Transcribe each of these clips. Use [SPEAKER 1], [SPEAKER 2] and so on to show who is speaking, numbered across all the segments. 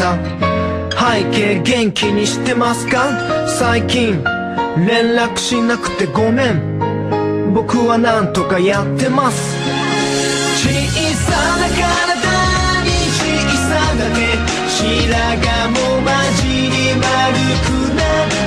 [SPEAKER 1] さ。背景元気にしてますか？最近連絡しなくてごめん、僕はなんとかやってます。小さな体に小さな手、白髪も混じり丸くなって、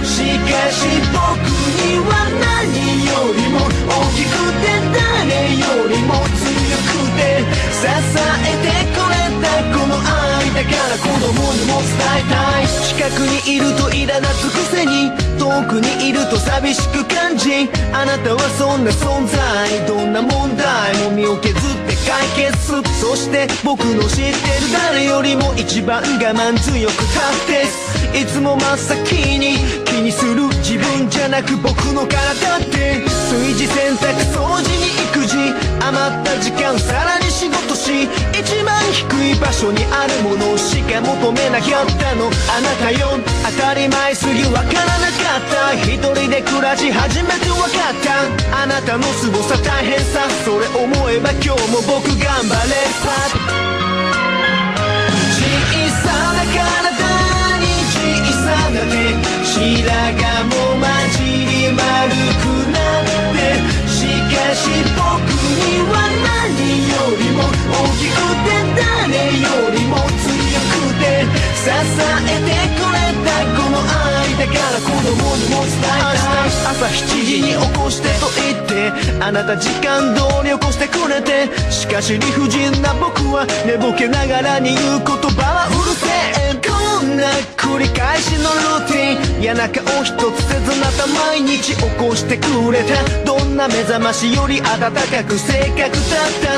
[SPEAKER 1] しかし僕には何よりも大きくて誰よりも強くて支えてくれたこの愛だから子供にも伝えたい。近くにいると苛立つくせに遠くにいると寂しく感じ、あなたはそんな存在、どんな問題も身を削って解決。そして僕の知ってる誰よりも一番我慢強くタフです。いつも真っ先に気にする自分じゃなく僕の体って、炊事洗濯掃除に育児、余った時間さらに仕事し、一番低い場所にあるものしか求めなかったのあなたよ。当たり前すぎわからなかった、一人で暮らし初めてわかったあなたの凄さ大変さ、それ思えば今日も僕頑張れさ。小さな体に小さな手、白髪も混じり丸くなって、しかし僕には何よりも大きくて誰よりも強くて支えてくれたこの愛だから子供にも伝えたい。朝7時に起こしてと言ってあなた時間通り起こしてくれて、しかし理不尽な僕は寝ぼけながらに言う言葉はうるせえ。こんな繰り返しのルーティン、嫌な顔一つせずまた毎日起こしてくれた。どんな目覚ましより温かく正確だった。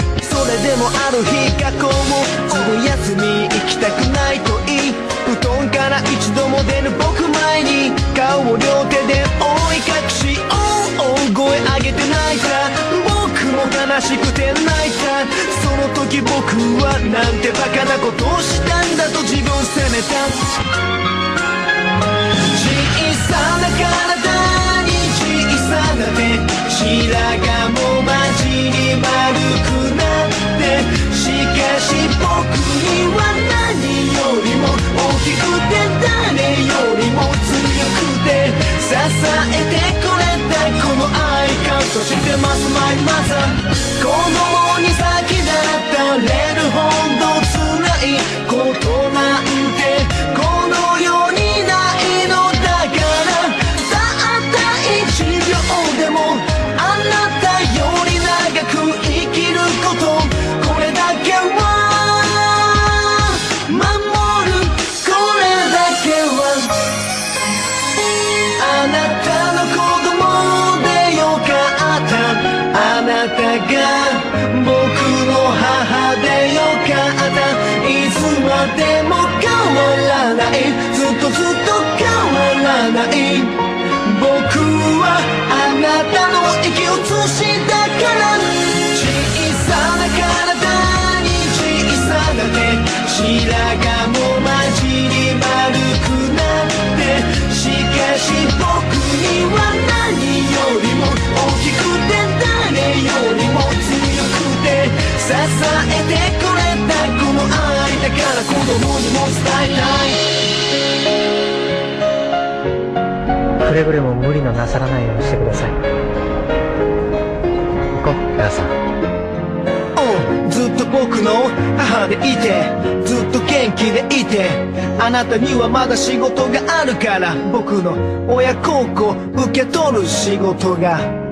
[SPEAKER 1] それでもある日学校もずる休み行きたくないと言い、布団から一度も出ぬ僕前に顔を両手で覆い隠し大声上げて泣いた。僕も悲しくて泣いた。その時僕はなんてバカなことをしたんだと自分責めた。小さな体に小さな手、白髪も混じり丸くなって、しかし僕には何よりも大きくて誰よりも強くて支えてくれたこの愛感謝してます。マイマザー、子供に先立たれるほど辛いことなんてこの世にないのだから、たった1秒でもあなたより長く生きること、これだけは守る、これだけはあなたの子供でよかった、あなたが僕の母でよかった、いつまでも変わらない、ずっとずっと変わらない、僕はあなたの息を映しだから。小さな体に小さな手、白髪も混じり丸くなって、しかし僕には何よりも大きくて誰よりも強くて支えてくれたこの愛だから子供にも伝えたい。
[SPEAKER 2] くれぐれも無理のなさらないようにしてください。行こう、母さん。
[SPEAKER 1] ずっと僕の母でいて、ずっと元気でいて、あなたにはまだ仕事があるから、僕の親孝行受け取る仕事が